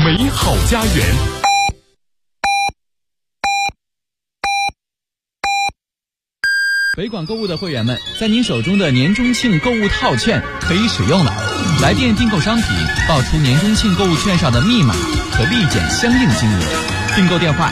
美好家园。 北广购物的会员们，在您手中的年中庆购物套券可以使用了。来电订购商品，报出年中庆购物券上的密码，可立减相应金额。订购电话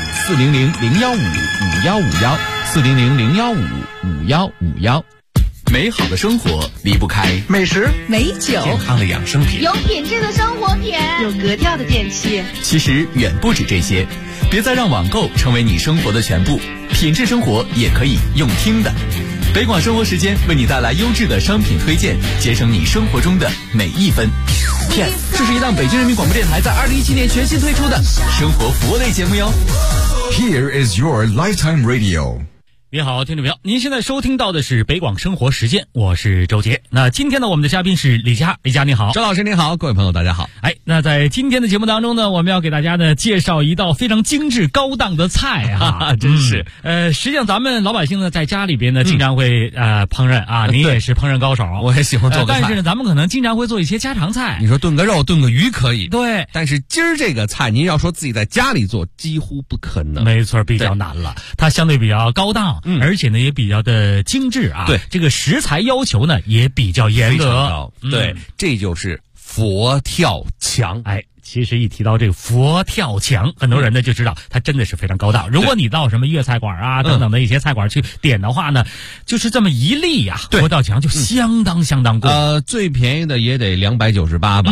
400-015-515，400-015-515。美好的生活离不开美食、 美酒、 健康的养生品， 有品质的生活品， 有格调的电器。 其实远不止这些，别再让网购成为你生活的全部，品质生活也可以用听的。北广生活时间为你带来优质的商品推荐，节省你生活中的每一分。这是一档北京人民广播电台在2017年全新推出的生活服务类节目哟。 Here is your lifetime radio。 你好，听众朋友，您现在收听到的是北广生活时间，我是周杰。那今天呢，我们的嘉宾是李佳，李佳你好。 周老师你好，各位朋友大家好。 那在今天的节目当中呢，我们要给大家呢介绍一道非常精致高档的菜啊， 真是。 实际上咱们老百姓呢在家里边呢经常会烹饪啊，您也是烹饪高手， 我也喜欢做个菜， 但是呢咱们可能经常会做一些家常菜。 你说炖个肉、炖个鱼可以， 对， 但是今儿这个菜您要说自己在家里做，几乎不可能。 没错，比较难了，它相对比较高档，而且呢也比较的精致啊。 对， 这个食材要求呢也比较严格。 对，这就是佛跳墙。 其实一提到这个佛跳墙，很多人呢就知道它真的是非常高档。如果你到什么粤菜馆啊等等的一些菜馆去点的话呢，就是这么一粒呀，佛跳墙就相当贵。 最便宜的也得298吧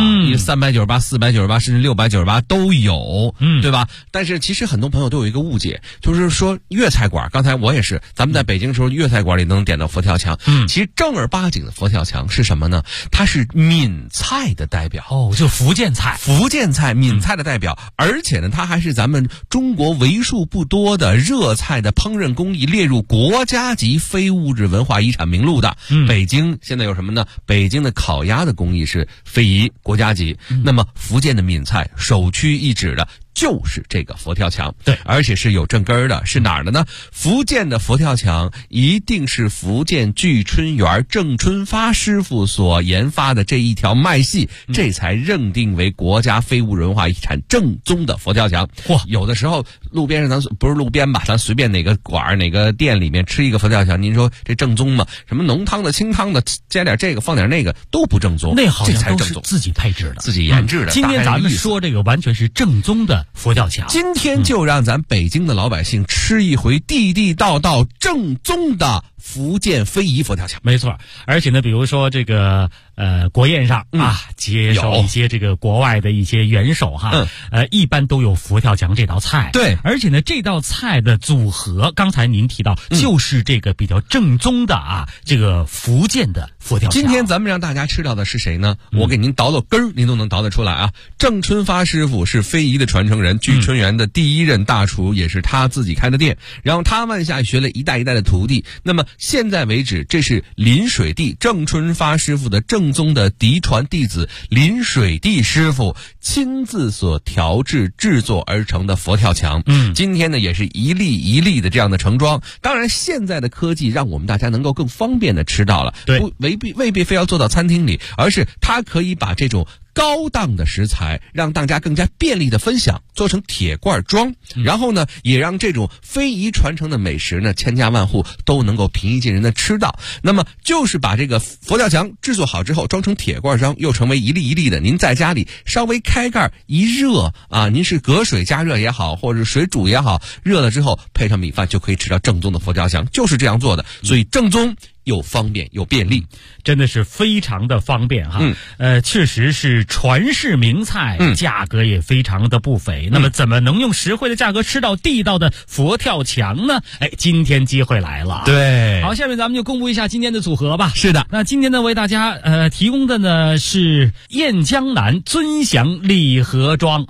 ，398、498甚至698都有，对吧？但是其实很多朋友都有一个误解，就是说粤菜馆，刚才我也是，咱们在北京的时候，粤菜馆里能点到佛跳墙。其实正儿八经的佛跳墙是什么呢？它是闽菜的代表。 就福建菜。 闽菜的代表，而且呢，它还是咱们中国为数不多的热菜的烹饪工艺列入国家级非物质文化遗产名录的。北京现在有什么呢？北京的烤鸭的工艺是非遗国家级，那么福建的闽菜首屈一指的就是这个佛跳墙。 对， 而且是有正根儿的，是哪儿的呢？福建的佛跳墙一定是福建聚春园郑春发师傅所研发的这一条脉系，这才认定为国家非物质文化遗产正宗的佛跳墙。有的时候路边上咱不是路边吧，咱随便哪个馆哪个店里面吃一个佛跳墙，您说这正宗吗？什么浓汤的、清汤的，加点这个放点那个都不正宗， 那好像都是正宗， 自己配置的、 自己研制的。 今天咱们说这个完全是正宗的佛跳墙。 今天就让咱北京的老百姓吃一回地地道道正宗的福建非遗佛跳墙。 没错，而且呢，比如说这个国宴上接受一些这个国外的一些元首一般都有佛跳墙这道菜。 对， 而且呢，这道菜的组合，刚才您提到，就是这个比较正宗的这个福建的佛跳墙。 今天咱们让大家吃到的是谁呢？我给您倒根儿，您都能倒得出来啊。郑春发师傅是非遗的传承人，聚春园的第一任大厨，也是他自己开的店，然后他慢下学了一代一代的徒弟。那么现在为止，这是林水地郑春发师傅的正宗的嫡传弟子林水地师傅亲自所调制制作而成的佛跳墙。今天呢也是一粒一粒的这样的盛装。当然现在的科技让我们大家能够更方便的吃到了，未必非要做到餐厅里，而是它可以把这种高档的食材让大家更加便利的分享，做成铁罐装，然后呢也让这种非遗传承的美食呢千家万户都能够平易近人的吃到。那么就是把这个佛跳墙制作好之后装成铁罐装，又成为一粒一粒的，您在家里稍微开盖一热您是隔水加热也好，或者水煮也好，热了之后配上米饭就可以吃到正宗的佛跳墙，就是这样做的。所以正宗又方便又便利， 真的是非常的方便确实是传世名菜，价格也非常的不菲。那么怎么能用实惠的价格吃到地道的佛跳墙呢？今天机会来了。 对， 好，下面咱们就公布一下今天的组合吧。 是的， 那今天呢为大家提供的呢是燕江南尊享礼盒装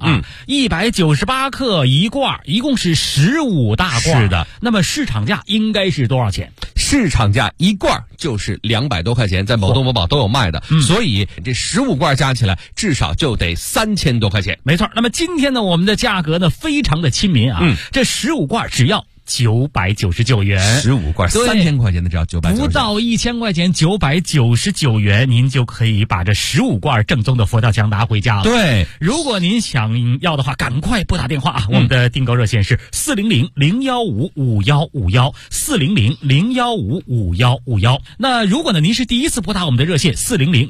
198克一罐，一共是15大罐。 是的， 那么市场价应该是多少钱？ 市场价一罐就是200多块钱，在某东某宝都有卖的，所以这15罐加起来至少就得3000多块钱。 没错，那么今天呢我们的价格呢非常的亲民这15罐只要 999元 ，15罐3000块钱的只要999元， 不到1000块钱999元，您就可以把这15罐正宗的佛跳墙拿回家了。 对， 如果您想要的话，赶快拨打电话啊！我们的订购热线是400-015-5151，400-015-5151。那如果呢您是第一次拨打我们的热线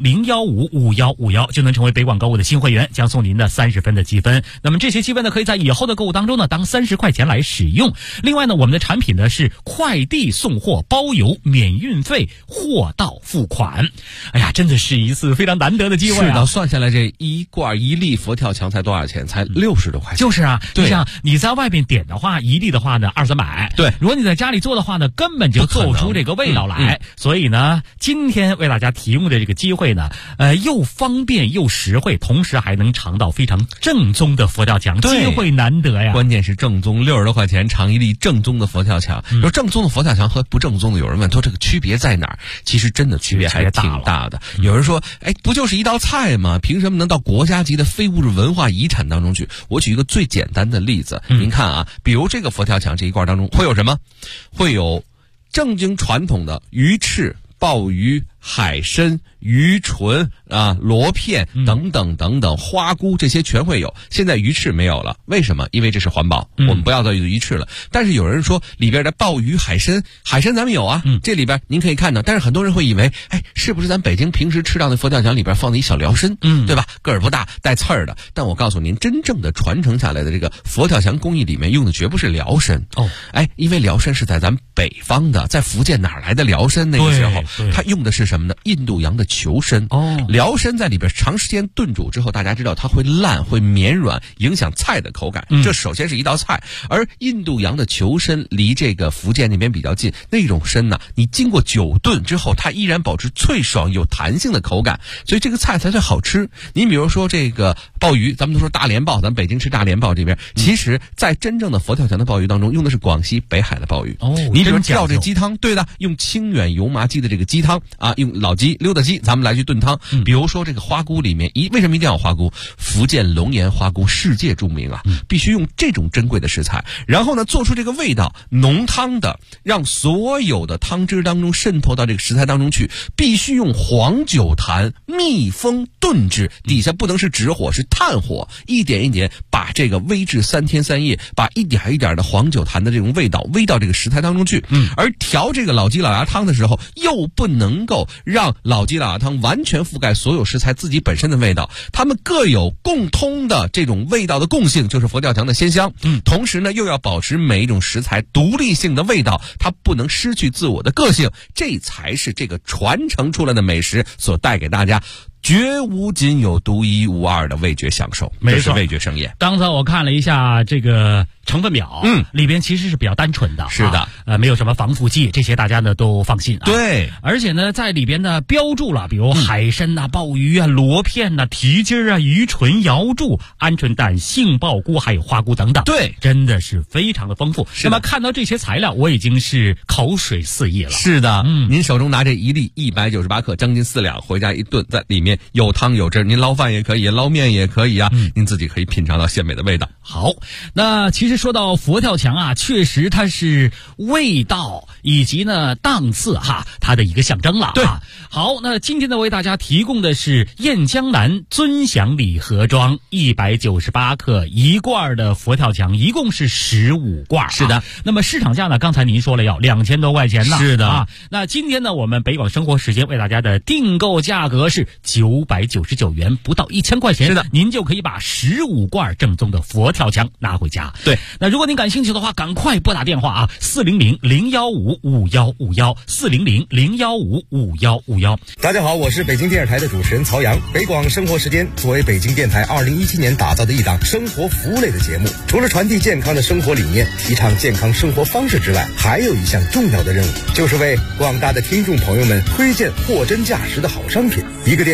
400-015-5151，就能成为北广购物的新会员，将送您的30分的积分。那么这些积分呢，可以在以后的购物当中呢当30块钱来使用。另外呢，我们的产品呢是快递送货包邮免运费，货到付款。哎呀，真的是一次非常难得的机会啊！ 是的，算下来这一罐一粒佛跳墙才多少钱？才60多块钱。 就是啊， 对， 你想你在外边点的话，一粒的话呢200-300。 对， 如果你在家里做的话呢，根本就做不出这个味道来。所以呢，今天为大家提供的这个机会呢，又方便又实惠，同时还能尝到非常正宗的佛跳墙，机会难得呀。 关键是正宗，60多块钱尝一粒正宗的佛跳墙。说正宗的佛跳墙和不正宗的，有人问说这个区别在哪儿？其实真的区别还挺大的。有人说，哎，不就是一道菜吗？凭什么能到国家级的非物质文化遗产当中去？我举一个最简单的例子，您看啊，比如这个佛跳墙这一罐当中会有什么？会有正经传统的鱼翅、鲍鱼、海参、鱼唇啊、螺片等等等等，花菇这些全会有。现在鱼翅没有了，为什么？因为这是环保，我们不要再有鱼翅了。但是有人说里边的鲍鱼、海参咱们有啊，这里边您可以看到。但是很多人会以为，哎，是不是咱北京平时吃到的佛跳墙里边放的一小辽参，对吧？个儿不大，带刺儿的。但我告诉您，真正的传承下来的这个佛跳墙工艺里面用的绝不是辽参因为辽参是在咱们北方的，在福建哪来的辽参？那个时候它用的是什么呢？印度洋的球参。辽参在里边长时间炖煮之后，大家知道它会烂，会绵软，影响菜的口感。这首先是一道菜。而印度洋的球参离这个福建那边比较近，那种参呢，你经过久炖之后，它依然保持脆爽有弹性的口感，所以这个菜才最好吃。你比如说这个鲍鱼，咱们都说大连鲍，咱北京吃大连鲍这边，其实在真正的佛跳墙的鲍鱼当中，用的是广西北海的鲍鱼。你比如吊这鸡汤，对的，用清远油麻鸡的这个鸡汤啊，用老鸡、溜达鸡，咱们来去炖汤。比如说这个花菇里面，为什么一定要花菇？福建龙岩花菇世界著名啊，必须用这种珍贵的食材，然后呢做出这个味道，浓汤的，让所有的汤汁当中渗透到这个食材当中去，必须用黄酒坛密封炖制，底下不能是直火，是炭火，一点一点把这个煨制3天3夜，把一点一点的黄酒坛的这种味道煨到这个食材当中去。而调这个老鸡老鸭汤的时候，又不能够让老鸡老鸭汤完全覆盖所有食材自己本身的味道，它们各有共通的这种味道的共性，就是佛跳墙的鲜香。同时呢，又要保持每一种食材独立性的味道，它不能失去自我的个性，这才是这个传承出来的美食所带给大家绝无仅有、独一无二的味觉享受。 没错， 这是味觉盛宴。 刚才我看了一下这个成分表，里边其实是比较单纯的， 是的， 没有什么防腐剂，这些大家呢都放心啊。 对， 而且呢，在里边呢标注了，比如海参呐、鲍鱼啊、螺片呐、蹄筋啊、鱼唇、瑶柱、鹌鹑蛋、杏鲍菇，还有花菇等等。 对， 真的是非常的丰富。那么看到这些材料，我已经是口水四溢了。 是的，您手中拿这一粒198克，将近4两，回家一炖，在里面有汤有汁，您捞饭也可以，捞面也可以啊，您自己可以品尝到鲜美的味道。 好，那其实说到佛跳墙啊，确实它是味道以及呢档次哈，它的一个象征了。对，好，那今天呢为大家提供的是燕江南尊享礼盒装198克一罐的佛跳墙，一共是15罐。是的，那么市场价呢，刚才您说了要2000多块钱呢。是的啊，那今天呢我们北广生活时间为大家的订购价格是999元，不到1000块钱。是的，您就可以把15罐正宗的佛跳墙拿回家。对，那如果您感兴趣的话，赶快拨打电话啊，400-015-5151，400-015-5151。 大家好，我是北京电视台的主持人曹阳。北广生活时间作为北京电台2017年打造的一档生活服务类的节目，除了传递健康的生活理念，提倡健康生活方式之外，还有一项重要的任务，就是为广大的听众朋友们推荐货真价实的好商品。一个电话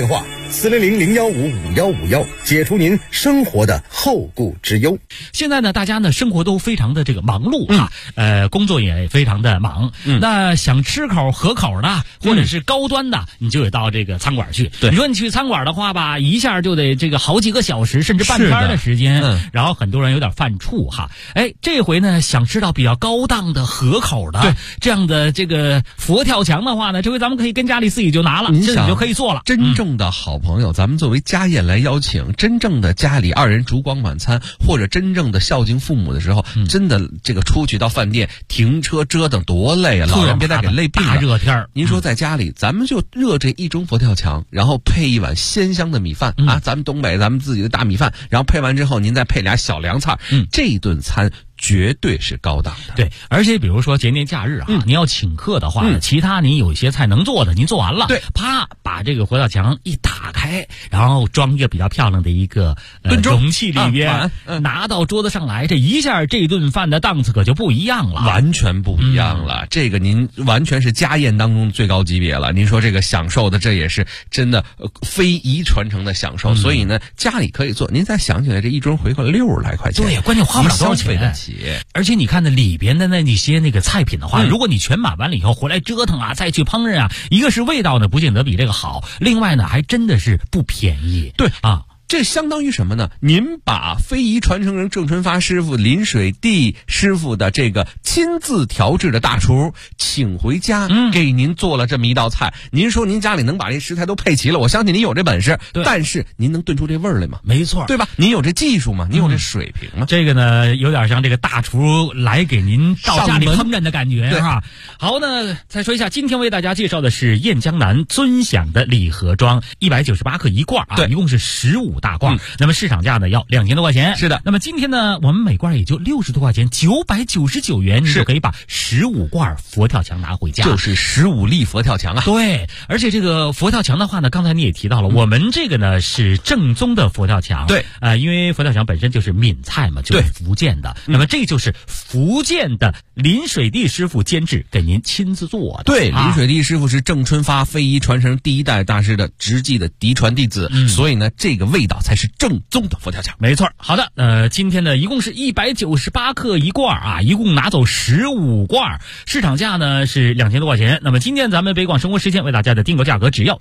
400-015-5151，解除您生活的后顾之忧。 现在呢，大家呢生活都非常的这个忙碌啊，工作也非常的忙。那想吃口合口的，或者是高端的，你就得到这个餐馆去。 对， 你说你去餐馆的话吧，一下就得这个好几个小时，甚至半天的时间。然后很多人有点犯怵哈。哎，这回呢想吃到比较高档的合口的，这样的这个佛跳墙的话呢，这回咱们可以跟家里自己就拿了，自己就可以做了。 真正的好朋友，咱们作为家宴来邀请，真正的家里二人烛光晚餐，或者真正的孝敬父母的时候，真的这个出去到饭店停车折腾多累啊！老人别再给累病了。 大热天您说在家里，咱们就热这一盅佛跳墙，然后配一碗鲜香的米饭啊，咱们东北咱们自己的大米饭，然后配完之后，您再配俩小凉菜，这顿餐绝对是高档的。 对，而且比如说节年假日啊，你要请客的话呢，其他你有一些菜能做的，您做完了， 对， 啪把这个佛跳墙一打开，然后装一个比较漂亮的一个容器里边，拿到桌子上来，这一下这顿饭的档次可就不一样了， 完全不一样了。这个您完全是家宴当中最高级别了。您说这个享受的，这也是真的非遗传承的享受。所以呢，家里可以做。您再想起来，这一盅回个60来块钱， 对，关键花不了多少钱。而且你看那里边的那些那个菜品的话，如果你全买完了以后回来折腾啊，再去烹饪啊，一个是味道呢不见得比这个好，另外呢还真的是不便宜。 对啊。 这相当于什么呢？您把非遗传承人郑春发师傅、林水地师傅的这个亲自调制的大厨请回家，给您做了这么一道菜。您说您家里能把这食材都配齐了，我相信您有这本事，但是您能炖出这味儿来吗？ 没错， 对吧？您有这技术吗？您有这水平吗？ 这个呢，有点像这个大厨来给您到家里烹饪的感觉哈。好呢，再说一下，今天为大家介绍的是燕江南尊享的礼盒装，198克一罐啊，一共是15大罐，那么市场价呢要2000多块钱。 是的， 那么今天呢，我们每罐也就60多块钱，999元，你就可以把15罐佛跳墙拿回家， 就是15粒佛跳墙啊。 对，而且这个佛跳墙的话呢，刚才你也提到了，我们这个呢是正宗的佛跳墙。 对， 因为佛跳墙本身就是闽菜嘛，就是福建的，那么这就是福建的林水地师傅监制给您亲自做的。 对，林水地师傅是郑春发非遗传承第一代大师的直系的嫡传弟子，所以呢，这个味道才是正宗的佛跳墙。 没错。好的，今天呢一共是198克一罐啊，一共拿走15罐，市场价呢是2000多块钱。那么今天咱们北广生活时间为大家的订购价格只要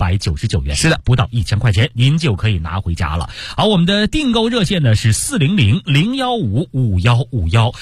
999元， 是的， 不到1000块钱您就可以拿回家了。好，我们的订购热线呢是400-015-5151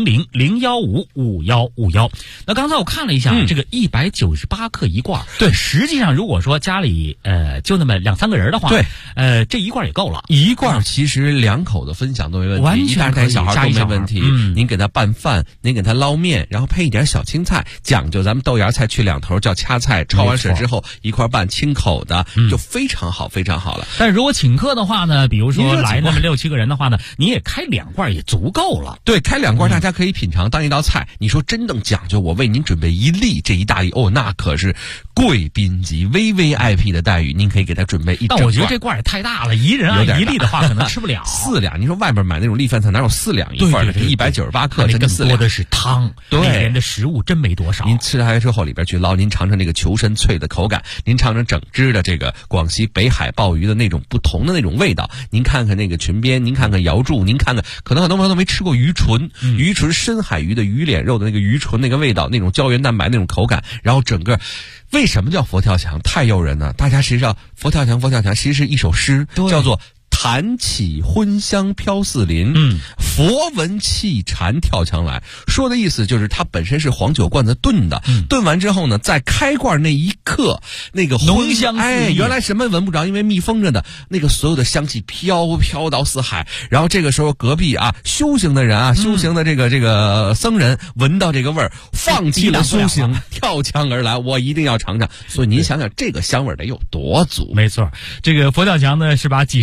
400-015-5151。那刚才我看了一下，这个198克一罐， 对， 实际上如果说家里就那么2-3个人的话， 对， 这一罐也够了。 一罐其实2口的分享都没问题， 完全可以， 一大小孩都没问题。您给他拌饭，您给他捞面，然后配一点小青菜，讲究咱们豆芽菜去2头叫掐菜，焯完水之后一块拌，清口的，就非常好，非常好了。 但如果请客的话呢，比如说来那么6-7个人的话呢，你也开2罐也足够了。 对，开2罐大家可以品尝当一道菜。你说真正讲究，我为您准备1粒，这一大粒那可是贵宾级 VVIP 的待遇，您可以给他准备一整罐。 但我觉得这罐也太大了，一人按1粒的话可能吃不了。 4两，你说外边买那种粒饭菜哪有4两一份的？这198克，真的4两。 多的是汤，里面的食物真没多少。 您吃开之后里边去捞，您尝尝那个球身脆的口感，您尝尝整只的这个广西北海鲍鱼的那种不同的那种味道。您看看那个裙边，您看看瑶柱，您看看，可能很多朋友都没吃过鱼唇，鱼唇深海鱼的鱼脸肉的那个鱼唇那个味道，那种胶原蛋白那种口感，然后整个。为什么叫佛跳墙？太诱人了！大家实际上佛跳墙其实是一首诗，叫做弹起荤香飘四邻，佛闻气禅跳墙来。说的意思就是它本身是黄酒罐子炖的，炖完之后呢，在开罐那一刻，那个浓香四溢， 原来什么闻不着，因为密封着的，那个所有的香气飘到四海。然后这个时候隔壁修行的人修行的这个僧人闻到这个味儿，放弃了修行，跳墙而来，我一定要尝尝。所以您想想这个香味得有多足。 没错，这个佛跳墙呢是把几十种原料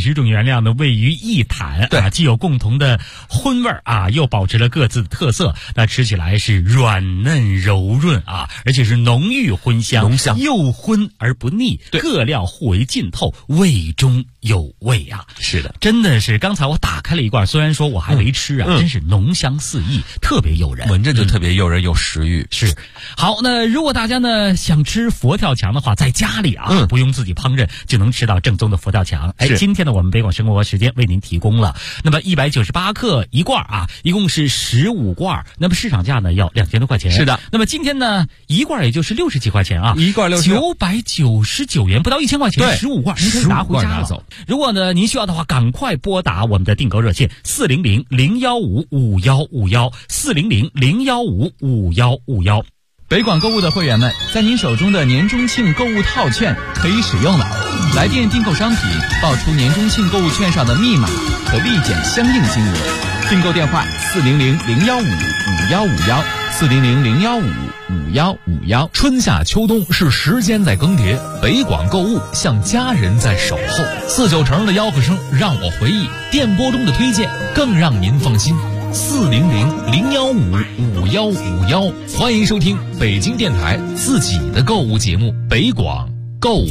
料呢位于一坛啊，既有共同的荤味啊，又保持了各自的特色。那吃起来是软嫩柔润啊，而且是浓郁荤香，又荤而不腻，各料互为浸透，味中有味啊。 是的， 真的是刚才我打开了一罐，虽然说我还没吃啊，真是浓香四溢，特别诱人， 闻着就特别诱人，有食欲。 是。好，那如果大家呢想吃佛跳墙的话，在家里啊，不用自己烹饪就能吃到正宗的佛跳墙。哎，今天呢我们北广生活时间为您提供了，那么198克一罐啊，一共是15罐，那么市场价呢要2000多块钱。 是的， 那么今天呢一罐也就是60几块钱啊， 一罐 999元，不到1000块钱，15罐您可以拿回家了。如果呢您需要的话，赶快拨打我们的订购热线400-015-5151，400-015-5151。 北广购物的会员们，在您手中的年中庆购物套券可以使用了。来电订购商品，报出年中庆购物券上的密码，可立减相应金额。订购电话400-015-5151，400-015-5151。 春夏秋冬是时间在更迭，北广购物像家人在守候。496城的吆喝声让我回忆，电波中的推荐更让您放心。400-015-5151，欢迎收听北京电台自己的购物节目《北广购物》。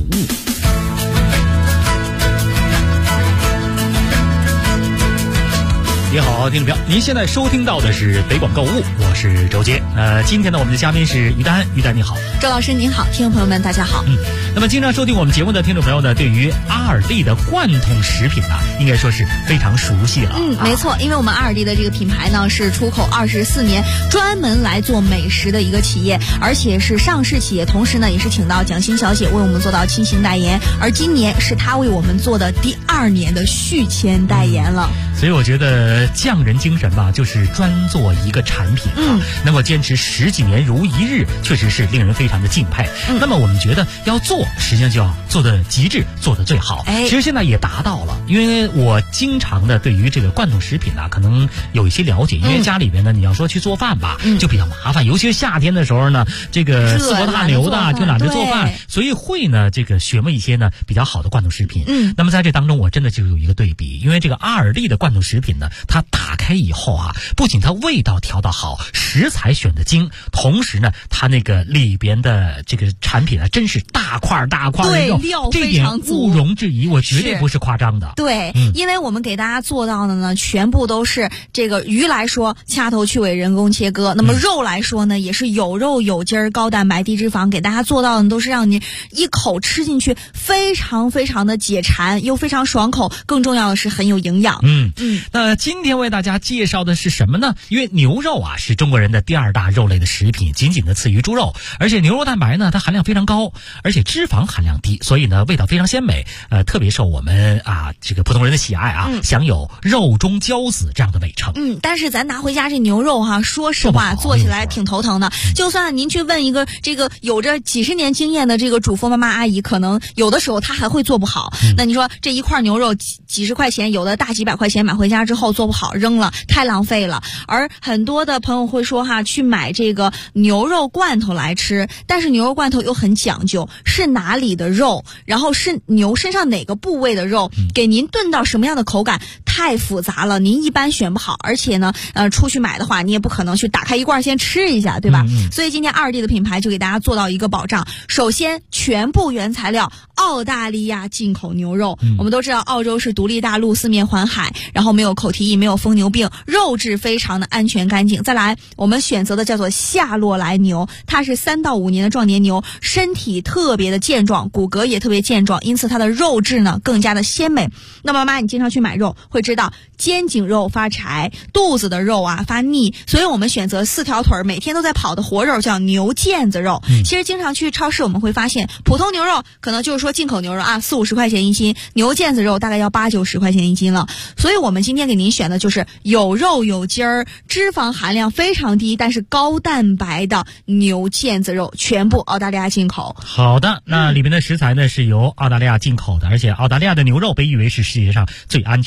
你好，听众朋友，您现在收听到的是北广购物，我是周杰。今天呢，我们的嘉宾是于丹，于丹你好， 周老师您好，听众朋友们大家好。 那么经常收听我们节目的听众朋友呢，对于阿尔蒂的罐头食品呢，应该说是非常熟悉了。 没错，因为我们阿尔蒂的这个品牌呢是出口24年，专门来做美食的一个企业，而且是上市企业，同时呢也是请到蒋欣小姐为我们做到亲情代言，而今年是她为我们做的第2年的续签代言了。 所以我觉得匠人精神吧，就是专做一个产品能够坚持10几年如一日，确实是令人非常的敬佩。那么我们觉得要做，实际上就要做的极致，做的最好。其实现在也达到了，因为我经常的对于这个罐头食品呢，可能有一些了解，因为家里边呢，你要说去做饭吧，就比较麻烦，尤其是夏天的时候呢，这个四国大牛的就懒得做饭，所以会呢这个学问一些呢比较好的罐头食品。那么在这当中，我真的就有一个对比，因为这个阿尔蒂的罐头食品呢，它打开以后啊，不仅它味道调得好，食材选得精，同时呢，它那个里边的这个产品呢，真是大块的肉， 料这点毋庸置疑，我绝对不是夸张的。 对，因为我们给大家做到的呢，全部都是这个鱼来说掐头去尾人工切割，那么肉来说呢，也是有肉有筋儿，高蛋白低脂肪，给大家做到的都是让你一口吃进去非常非常的解馋，又非常爽口，更重要的是很有营养。 那今天为大家介绍的是什么呢？因为牛肉啊是中国人的第2大肉类的食品，仅仅的次于猪肉，而且牛肉蛋白呢它含量非常高，而且脂肪含量低，所以呢味道非常鲜美，特别受我们这个普通人的喜爱啊，享有肉中骄子这样的美称。 但是咱拿回家这牛肉说实话做起来挺头疼的，就算您去问一个这个有着几十年经验的这个主妇妈妈阿姨，可能有的时候她还会做不好。那你说这一块牛肉几十块钱，有的大几百块钱，买回家之后做不好扔了，太浪费了。而很多的朋友会说去买这个牛肉罐头来吃，但是牛肉罐头又很讲究，是哪里的肉，然后是牛身上哪个部位的肉，给您炖到什么样的口感，太复杂了，您一般选不好。而且呢出去买的话，你也不可能去打开一罐先吃一下，对吧？所以今天阿尔蒂的品牌就给大家做到一个保障，首先全部原材料澳大利亚进口牛肉。我们都知道澳洲是独立大陆，四面环海，然后没有口蹄疫，没有疯牛病，肉质非常的安全干净。再来我们选择的叫做夏洛莱牛，它是3到5年的壮年牛，身体特别的健壮，骨骼也特别健壮，因此它的肉质呢更加的鲜美。那么妈妈你经常去买肉会知道，肩颈肉发柴，肚子的肉发腻，所以我们选择4条腿每天都在跑的活肉，叫牛腱子肉。其实经常去超市我们会发现，普通牛肉可能就是说进口牛肉40-50块钱一斤，牛腱子肉大概要80-90块钱一斤了。所以我们今天给您选的就是有肉有筋儿，脂肪含量非常低，但是高蛋白的牛腱子肉，全部澳大利亚进口。 好的，那里面的食材呢是由澳大利亚进口的，而且澳大利亚的牛肉被誉为是世界上最安全的牛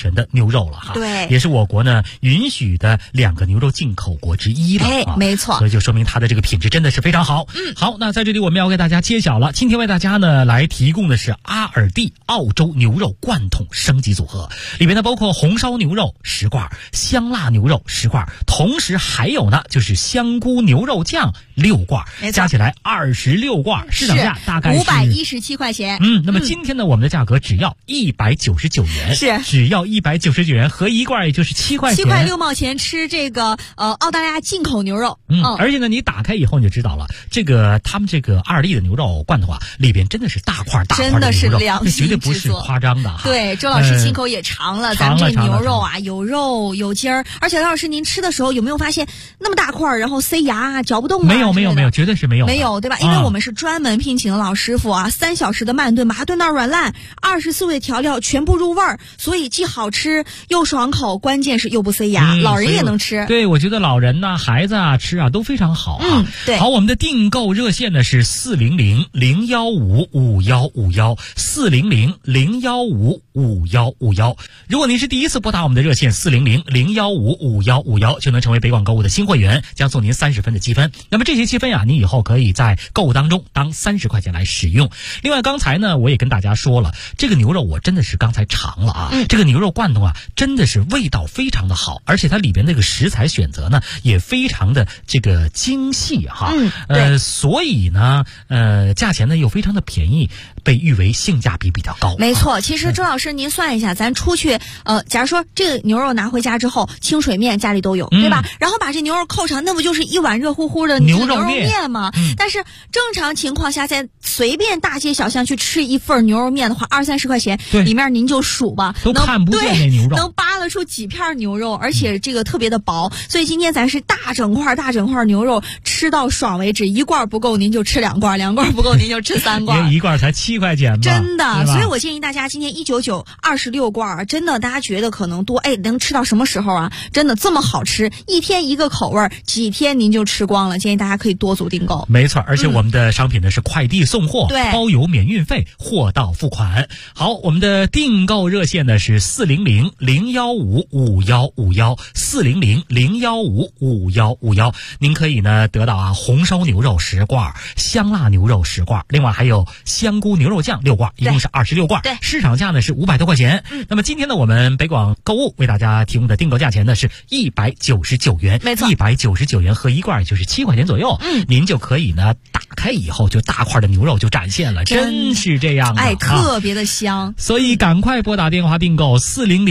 牛肉了哈。 对， 也是我国呢允许的2个牛肉进口国之一了。 没错。 所以就说明它的这个品质真的是非常好。好，那在这里我们要给大家揭晓了，今天为大家呢来提供的是阿尔蒂澳洲牛肉罐头升级组合，里面呢包括红烧牛肉10罐，香辣牛肉10罐，同时还有呢就是香菇牛肉酱6罐，加起来26罐，市场价大概是 517块钱。 那么今天呢我们的价格只要199元， 是只要199元，合一罐也就是7块钱，7 块6毛钱吃这个澳大利亚进口牛肉。 而且呢你打开以后你就知道了，这个他们这个阿尔蒂的牛肉罐头啊，里边真的是大块的牛肉， 真的是良心这绝对不是夸张的哈。 对，周老师亲口也尝了，咱们这牛肉啊有肉有筋儿，而且周老师您吃的时候有没有发现那么大块然后塞牙嚼不动啊？ 没有，绝对是没有， 对吧？因为我们是专门聘请的老师傅啊，3小时的慢炖把它炖到软烂，24味调料全部入味儿，所以既好吃又爽口，关键是又不塞牙，老人也能吃。 对，我觉得老人呐、孩子啊吃啊都非常好啊。 对。 好，我们的订购热线呢是400-015-5151，400-015-5151。如果您是第一次拨打我们的热线400-015-5151，就能成为北广购物的新会员，将送您30分的积分。那么这些积分呀，您以后可以在购物当中当30块钱来使用。另外，刚才呢我也跟大家说了，这个牛肉我真的是刚才尝了啊，这个牛肉罐头啊真的是味道非常的好，而且它里边那个食材选择呢也非常的这个精细哈。所以呢价钱呢又非常的便宜，被誉为性价比比较高。 没错，其实周老师您算一下，咱出去假如说这个牛肉拿回家之后，清水面家里都有，对吧？然后把这牛肉扣上，那不就是一碗热乎乎的牛肉面吗？但是正常情况下，在随便大街小巷去吃一份牛肉面的话，20-30块钱，里面您就数吧， 都看不见那牛肉， 能扒拉出几片牛肉，而且这个特别的薄。所以今天咱是大整块牛肉，吃到爽为止，1罐不够您就吃2罐，2罐不够您就吃3罐， 一罐才7块钱吧， 真的。所以我建议大家今天199 26罐，真的大家觉得可能多，能吃到什么时候啊？真的这么好吃，一天一个口味，几天您就吃光了。建议大家可以多组订购。 没错，而且我们的商品呢是快递送货， 对， 包邮免运费，货到付款。好，我们的订购热线呢是400-015-5151，400-015-5151。您可以呢得到红烧牛肉10罐，香辣牛肉10罐，另外还有香菇牛肉酱6罐，一共是26罐。 对， 市场价呢是500多块钱。那么今天呢我们北广购物为大家提供的订购价钱呢是199元， 没错 ，199元合一罐就是7块钱左右。您就可以呢打开以后就大块的牛肉就展现了，真是这样的， 特别的香。 所以赶快拨打电话订购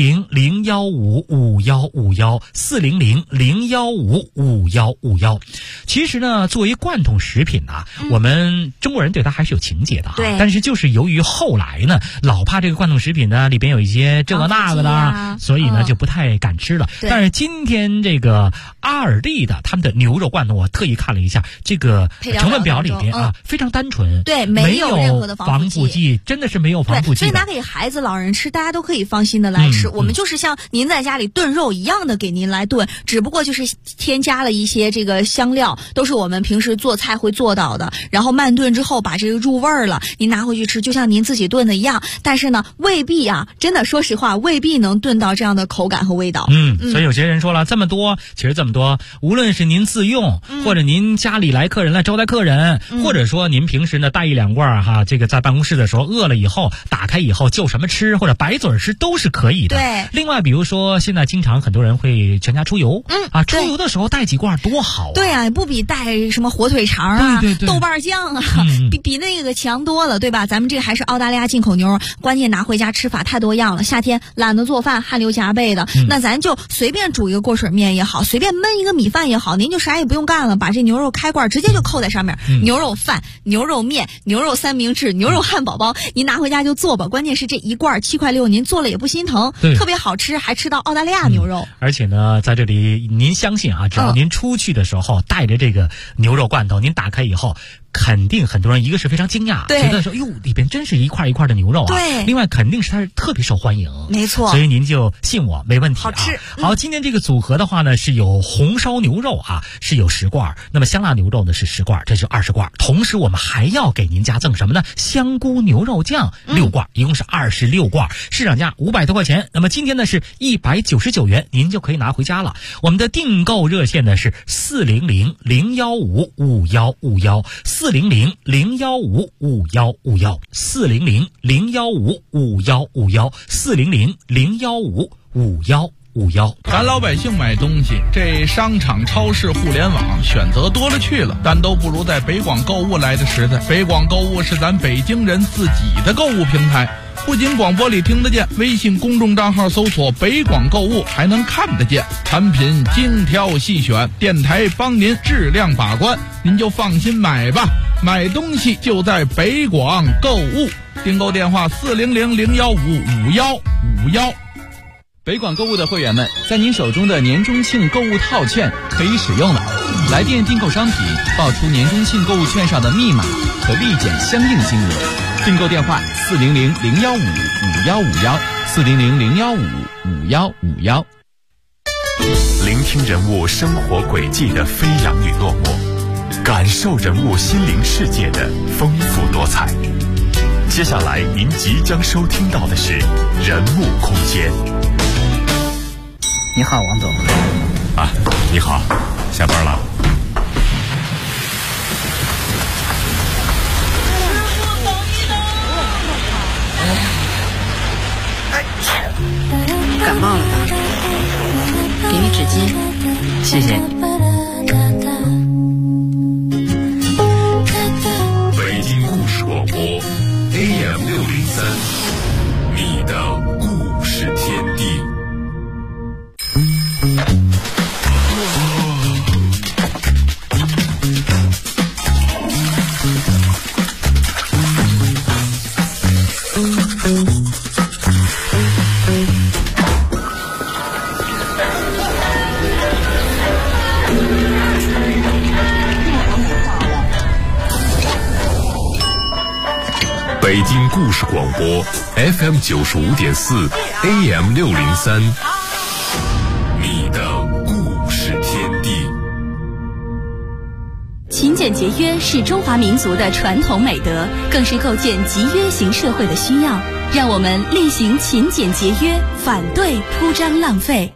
400-015-5151，400-015-5151。其实呢作为罐头食品啊，我们中国人对它还是有情节的哈。 对。 但是就是由于后来呢老怕这个罐头食品呢里边有一些这个那个的，所以呢就不太敢吃了。但是今天这个阿尔蒂的他们的牛肉罐头，我特意看了一下这个成分表里边非常单纯， 对，没有任何的防腐剂，真的是没有防腐剂的。 所以拿给孩子、老人吃，大家都可以放心的来吃。我们就是像您在家里炖肉一样的给您来炖，只不过就是添加了一些这个香料，都是我们平时做菜会做到的。然后慢炖之后把这个入味儿了，您拿回去吃，就像您自己炖的一样。但是呢，未必真的说实话，未必能炖到这样的口感和味道。 所以有些人说了，这么多，其实这么多，无论是您自用，或者您家里来客人来招待客人，或者说您平时呢带1-2罐哈，这个在办公室的时候饿了以后打开以后就什么吃，或者白嘴吃都是可以的。 对。 另外比如说现在经常很多人会全家出游，出游的时候带几罐多好啊。 对啊，不比带什么火腿肠啊、豆瓣酱啊，比那个强多了，对吧？咱们这还是澳大利亚进口牛肉，关键拿回家吃法太多样了。夏天懒得做饭，汗流浃背的，那咱就随便煮一个过水面也好，随便焖一个米饭也好，您就啥也不用干了，把这牛肉开罐直接就扣在上面，牛肉饭、牛肉面、牛肉三明治、牛肉汉堡包，您拿回家就做吧。关键是这一罐7块6，您做了也不心疼，特别好吃，还吃到澳大利亚牛肉。 而且呢，在这里您相信只要您出去的时候带着这个牛肉罐头，您打开以后肯定很多人一个是非常惊讶，觉得说哟里边真是一块一块的牛肉啊。 对， 另外肯定是它是特别受欢迎， 没错。 所以您就信我，没问题啊。 好吃。 好，今天这个组合的话呢，是有红烧牛肉啊，是有10罐，那么香辣牛肉呢是10罐，这就20罐。同时我们还要给您加赠什么呢？香菇牛肉酱6罐，一共是26罐，市场价500多块钱。那么今天呢是199元，您就可以拿回家了。我们的订购热线呢是400-015-5151，400-015-5151，400-015-5151。 咱老百姓买东西，这商场、超市、互联网选择多了去了，但都不如在北广购物来的实在。北广购物是咱北京人自己的购物平台，不仅广播里听得见，微信公众账号搜索北广购物还能看得见，产品精挑细选，电台帮您质量把关，您就放心买吧。买东西就在北广购物，订购电话400-015-5151。 北广购物的会员们，在您手中的年中庆购物套券可以使用了。来电订购商品，报出年中庆购物券上的密码，可立减相应金额。订购电话400-015-5151，400-015-5151。 聆听人物生活轨迹的飞扬与落寞，感受人物心灵世界的丰富多彩。接下来您即将收听到的是人物空间。 你好，王总。 啊，你好，下班了。 感冒了吧？给你纸巾，谢谢。 北京故事广播 AM603，你的故事天地。北京故事广播 FM95.4 AM603，你的故事天地。 勤俭节约是中华民族的传统美德，更是构建集约型社会的需要。让我们厉行勤俭节约，反对铺张浪费。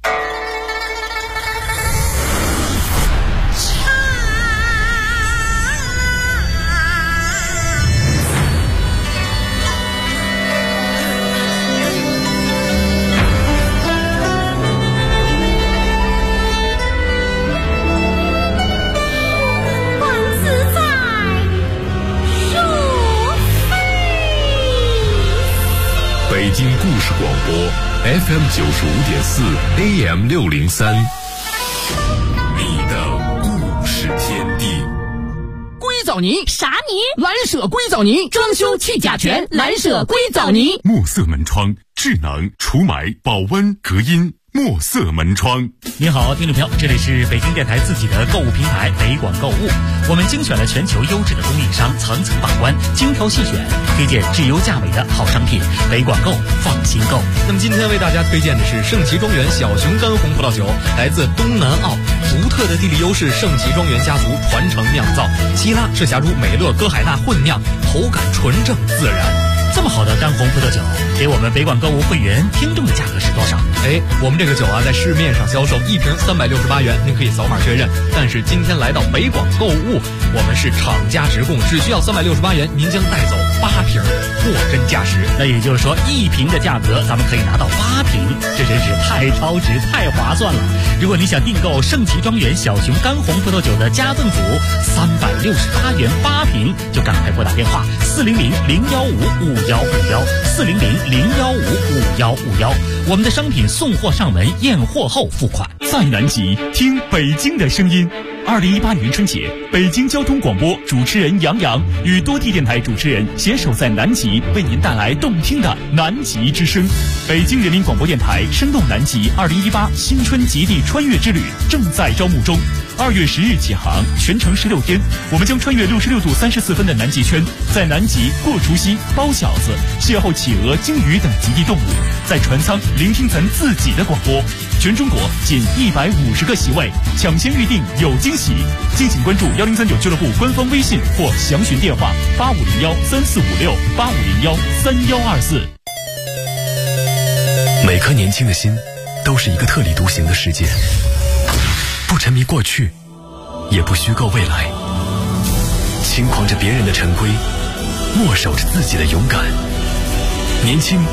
北京故事广播 FM95.4 AM603，你的故事天地。 硅藻泥？ 啥泥？ 蓝舍硅藻泥，装修去甲醛，蓝舍硅藻泥。 墨色门窗，智能除霾、保温、隔音。墨色门窗。 你好，听众朋友，这里是北京电台自己的购物平台北广购物，我们精选了全球优质的供应商，层层把关，精挑细选，推荐质优价美的好商品，北广购放心购。 那么今天为大家推荐的是圣奇庄园小熊干红葡萄酒，来自东南澳，独特的地理优势，圣奇庄园家族传承酿造，希腊赤霞珠美乐歌海纳混酿，口感纯正自然。 这么好的干红葡萄酒，给我们北广购物会员听众的价格是多少？ 我们这个酒啊，在市面上销售1瓶368元，您可以扫码确认。但是今天来到北广购物，我们是厂家直供，只需要368元，您将带走8瓶，货真价实。 那也就是说，1瓶的价格，咱们可以拿到8瓶，这真是太超值、太划算了。如果你想订购圣奇庄园小熊干红葡萄酒的加赠组，368元8瓶，就赶快拨打电话400-015-5151，400-015-5151。我们的商品送货上门，验货后付款。 在南极听北京的声音。2018年春节，北京交通广播主持人杨洋与多地电台主持人携手在南极，为您带来动听的南极之声。北京人民广播电台生动南极2018新春极地穿越之旅正在招募中 2月10日起航，全程16天，我们将穿越66度34分的南极圈，在南极过除夕、包饺子，邂逅企鹅、鲸鱼等极地动物，在船舱聆听咱自己的广播。全中国仅150个席位，抢先预定有惊喜。敬请关注1039俱乐部官方微信或详询电话8501345685013124。 每颗年轻的心都是一个特立独行的世界，不沉迷过去，也不虚构未来，轻狂着别人的陈规，默守着自己的勇敢。年轻